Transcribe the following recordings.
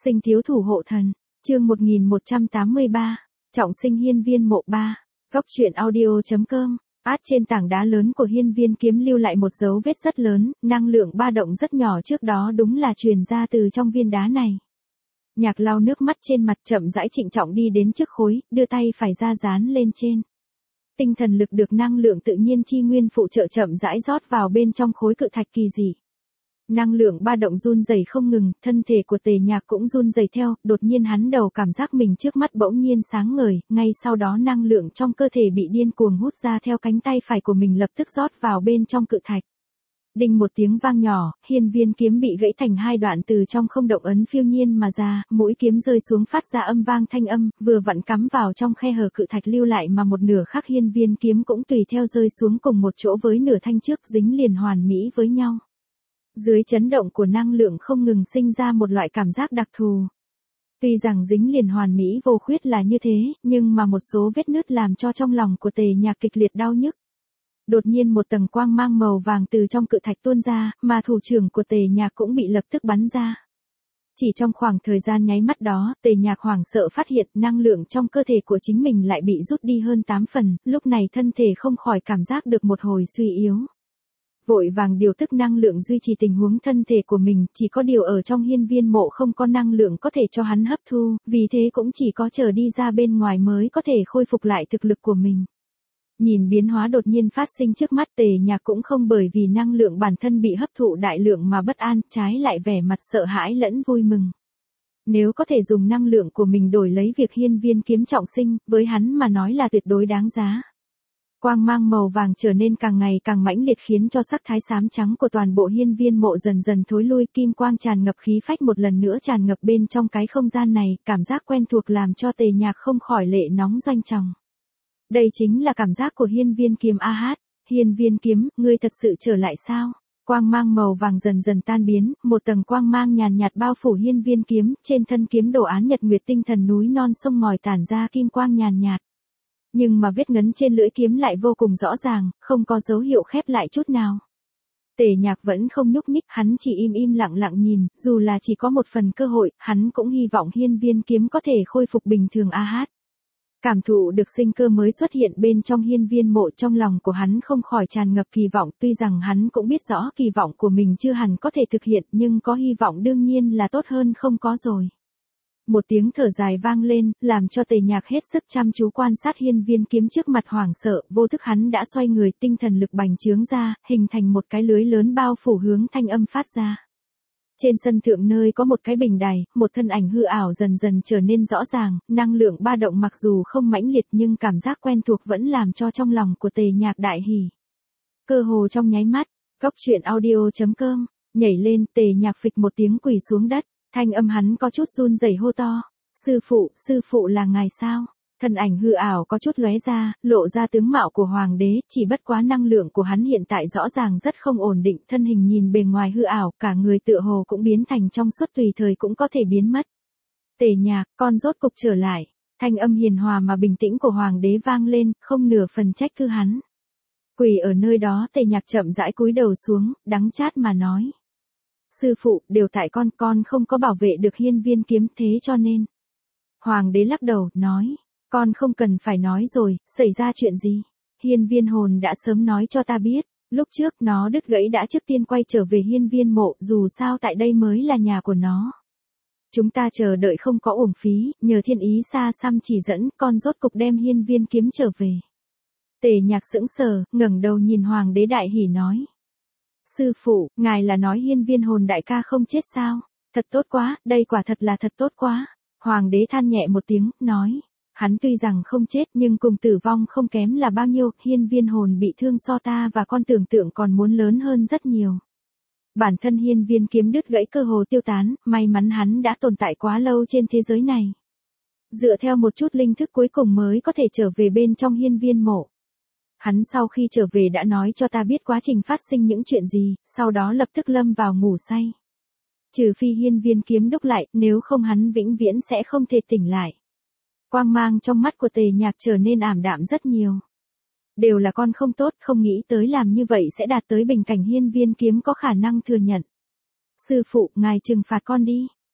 Sinh thiếu thủ hộ thần, chương 1183, trọng sinh hiên viên mộ 3, góc truyện audio.com. Trên tảng đá lớn của hiên viên kiếm lưu lại một dấu vết rất lớn, năng lượng ba động rất nhỏ trước đó đúng là truyền ra từ trong viên đá này. Nhạc lau nước mắt trên mặt chậm rãi trịnh trọng đi đến trước khối, đưa tay phải ra dán lên trên. Tinh thần lực được năng lượng tự nhiên chi nguyên phụ trợ chậm rãi rót vào bên trong khối cự thạch kỳ dị. Năng lượng ba động run rẩy không ngừng, thân thể của Tề Nhạc cũng run rẩy theo, đột nhiên hắn đầu cảm giác mình trước mắt bỗng nhiên sáng ngời, ngay sau đó năng lượng trong cơ thể bị điên cuồng hút ra theo cánh tay phải của mình lập tức rót vào bên trong cự thạch. Đinh một tiếng vang nhỏ, hiên viên kiếm bị gãy thành hai đoạn từ trong không động ấn phiêu nhiên mà ra, mũi kiếm rơi xuống phát ra âm vang thanh âm, vừa vặn cắm vào trong khe hở cự thạch lưu lại mà một nửa khác hiên viên kiếm cũng tùy theo rơi xuống cùng một chỗ với nửa thanh trước dính liền hoàn mỹ với nhau. Dưới chấn động của năng lượng không ngừng sinh ra một loại cảm giác đặc thù. Tuy rằng dính liền hoàn mỹ vô khuyết là như thế, nhưng mà một số vết nứt làm cho trong lòng của Tề Nhạc kịch liệt đau nhức. Đột nhiên một tầng quang mang màu vàng từ trong cự thạch tuôn ra, mà thủ trưởng của Tề Nhạc cũng bị lập tức bắn ra. Chỉ trong khoảng thời gian nháy mắt đó, Tề Nhạc hoảng sợ phát hiện năng lượng trong cơ thể của chính mình lại bị rút đi hơn 8 phần, lúc này thân thể không khỏi cảm giác được một hồi suy yếu. Vội vàng điều tức năng lượng duy trì tình huống thân thể của mình, chỉ có điều ở trong hiên viên mộ không có năng lượng có thể cho hắn hấp thu, vì thế cũng chỉ có chờ đi ra bên ngoài mới có thể khôi phục lại thực lực của mình. Nhìn biến hóa đột nhiên phát sinh trước mắt Tề Nhạc cũng không bởi vì năng lượng bản thân bị hấp thụ đại lượng mà bất an, trái lại vẻ mặt sợ hãi lẫn vui mừng. Nếu có thể dùng năng lượng của mình đổi lấy việc hiên viên kiếm trọng sinh, với hắn mà nói là tuyệt đối đáng giá. Quang mang màu vàng trở nên càng ngày càng mãnh liệt khiến cho sắc thái xám trắng của toàn bộ hiên viên mộ dần dần thối lui, kim quang tràn ngập khí phách một lần nữa tràn ngập bên trong cái không gian này, cảm giác quen thuộc làm cho Tề Nhạc không khỏi lệ nóng doanh tròng. Đây chính là cảm giác của hiên viên kiếm a hát. Hiên viên kiếm, ngươi thật sự trở lại sao? Quang mang màu vàng dần dần tan biến, một tầng quang mang nhàn nhạt bao phủ hiên viên kiếm, trên thân kiếm đồ án nhật nguyệt tinh thần núi non sông ngòi tản ra kim quang nhàn nhạt. Nhưng mà vết ngấn trên lưỡi kiếm lại vô cùng rõ ràng, không có dấu hiệu khép lại chút nào. Tề Nhạc vẫn không nhúc nhích, hắn chỉ im lặng lặng nhìn, dù là chỉ có một phần cơ hội, hắn cũng hy vọng hiên viên kiếm có thể khôi phục bình thường a hát. Cảm thụ được sinh cơ mới xuất hiện bên trong hiên viên mộ, trong lòng của hắn không khỏi tràn ngập kỳ vọng, tuy rằng hắn cũng biết rõ kỳ vọng của mình chưa hẳn có thể thực hiện, nhưng có hy vọng đương nhiên là tốt hơn không có rồi. Một tiếng thở dài vang lên, làm cho Tề Nhạc hết sức chăm chú quan sát hiên viên kiếm trước mặt hoảng sợ, vô thức hắn đã xoay người, tinh thần lực bành trướng ra, hình thành một cái lưới lớn bao phủ hướng thanh âm phát ra. Trên sân thượng nơi có một cái bình đài, một thân ảnh hư ảo dần dần trở nên rõ ràng, năng lượng ba động mặc dù không mãnh liệt nhưng cảm giác quen thuộc vẫn làm cho trong lòng của Tề Nhạc đại hỉ. Cơ hồ trong nháy mắt, góc truyện audio.com, nhảy lên, Tề Nhạc phịch một tiếng quỳ xuống đất. Thanh âm hắn có chút run rẩy hô to, sư phụ là ngài sao? Thân ảnh hư ảo có chút lóe ra, lộ ra tướng mạo của hoàng đế, chỉ bất quá năng lượng của hắn hiện tại rõ ràng rất không ổn định, thân hình nhìn bề ngoài hư ảo, cả người tựa hồ cũng biến thành trong suốt tùy thời cũng có thể biến mất. Tề Nhạc, con rốt cục trở lại, thanh âm hiền hòa mà bình tĩnh của hoàng đế vang lên, không nửa phần trách cứ hắn. Quỳ ở nơi đó Tề Nhạc chậm rãi cúi đầu xuống, đắng chát mà nói. Sư phụ, đều tại con không có bảo vệ được hiên viên kiếm thế cho nên. Hoàng đế lắc đầu, nói, con không cần phải nói rồi, xảy ra chuyện gì? Hiên viên hồn đã sớm nói cho ta biết, lúc trước nó đứt gãy đã trước tiên quay trở về hiên viên mộ, dù sao tại đây mới là nhà của nó. Chúng ta chờ đợi không có uổng phí, nhờ thiên ý xa xăm chỉ dẫn, con rốt cục đem hiên viên kiếm trở về. Tề Nhạc sững sờ, ngẩng đầu nhìn hoàng đế đại hỉ nói. Sư phụ, ngài là nói hiên viên hồn đại ca không chết sao? Thật tốt quá, đây quả thật là thật tốt quá. Hoàng đế than nhẹ một tiếng, nói. Hắn tuy rằng không chết nhưng cùng tử vong không kém là bao nhiêu, hiên viên hồn bị thương so ta và con tưởng tượng còn muốn lớn hơn rất nhiều. Bản thân hiên viên kiếm đứt gãy cơ hồ tiêu tán, may mắn hắn đã tồn tại quá lâu trên thế giới này. Dựa theo một chút linh thức cuối cùng mới có thể trở về bên trong hiên viên mộ. Hắn sau khi trở về đã nói cho ta biết quá trình phát sinh những chuyện gì, sau đó lập tức lâm vào ngủ say. Trừ phi hiên viên kiếm đúc lại, nếu không hắn vĩnh viễn sẽ không thể tỉnh lại. Quang mang trong mắt của Tề Nhạc trở nên ảm đạm rất nhiều. Đều là con không tốt, không nghĩ tới làm như vậy sẽ đạt tới bình cảnh hiên viên kiếm có khả năng thừa nhận. Sư phụ, ngài trừng phạt con đi.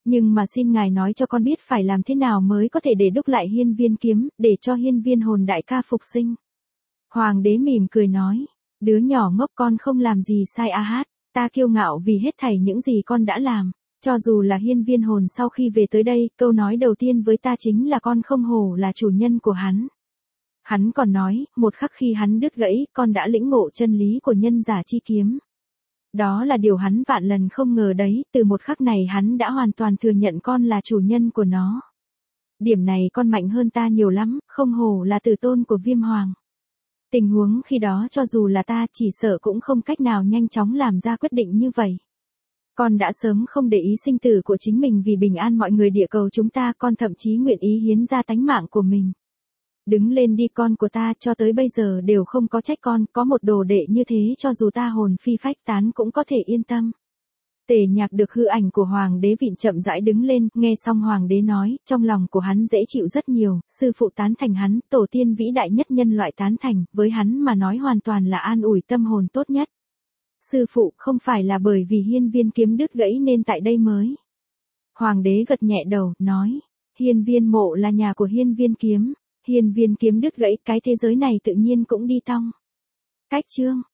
Nhưng mà xin ngài nói cho con biết phải làm thế nào mới có thể để đúc lại hiên viên kiếm, để cho hiên viên hồn đại ca phục sinh. Hoàng đế mỉm cười nói, đứa nhỏ ngốc con không làm gì sai a hát, ta kiêu ngạo vì hết thảy những gì con đã làm. Cho dù là hiên viên hồn sau khi về tới đây, câu nói đầu tiên với ta chính là con không hổ là chủ nhân của hắn. Hắn còn nói, một khắc khi hắn đứt gãy, con đã lĩnh ngộ chân lý của nhân giả chi kiếm. Đó là điều hắn vạn lần không ngờ đấy, từ một khắc này hắn đã hoàn toàn thừa nhận con là chủ nhân của nó. Điểm này con mạnh hơn ta nhiều lắm, không hổ là tử tôn của Viêm Hoàng. Tình huống khi đó cho dù là ta chỉ sợ cũng không cách nào nhanh chóng làm ra quyết định như vậy. Con đã sớm không để ý sinh tử của chính mình vì bình an mọi người địa cầu chúng ta, con thậm chí nguyện ý hiến ra tánh mạng của mình. Đứng lên đi con của ta, cho tới bây giờ đều không có trách con, có một đồ đệ như thế cho dù ta hồn phi phách tán cũng có thể yên tâm. Tề Nhạc được hư ảnh của hoàng đế vịn chậm rãi đứng lên, nghe xong hoàng đế nói, trong lòng của hắn dễ chịu rất nhiều, sư phụ tán thành hắn, tổ tiên vĩ đại nhất nhân loại tán thành, với hắn mà nói hoàn toàn là an ủi tâm hồn tốt nhất. Sư phụ, không phải là bởi vì hiên viên kiếm đứt gãy nên tại đây mới. Hoàng đế gật nhẹ đầu, nói, hiên viên mộ là nhà của hiên viên kiếm, hiên viên kiếm đứt gãy cái thế giới này tự nhiên cũng đi tong. Cách chương